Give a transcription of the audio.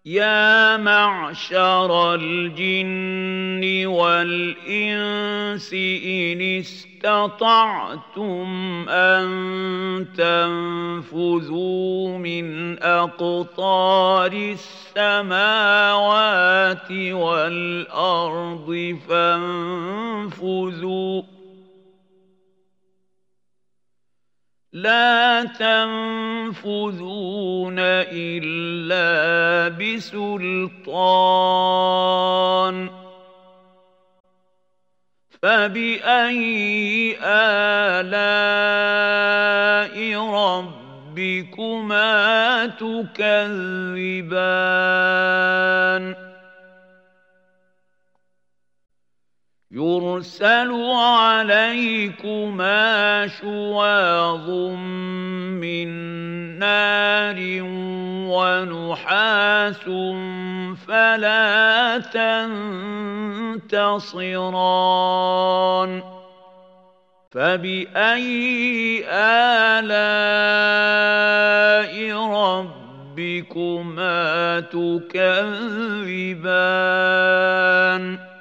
يا معشر الجن والإنس إن استطعتم أن تنفذوا من أقطار السماوات والأرض فانفذوا لا تنفذون إلا بسلطان فبأي آلاء ربكما تكذبان يرسل عليكما شواظ من نار ونحاس فلا تنتصران فبأي آلاء ربكما تكذبان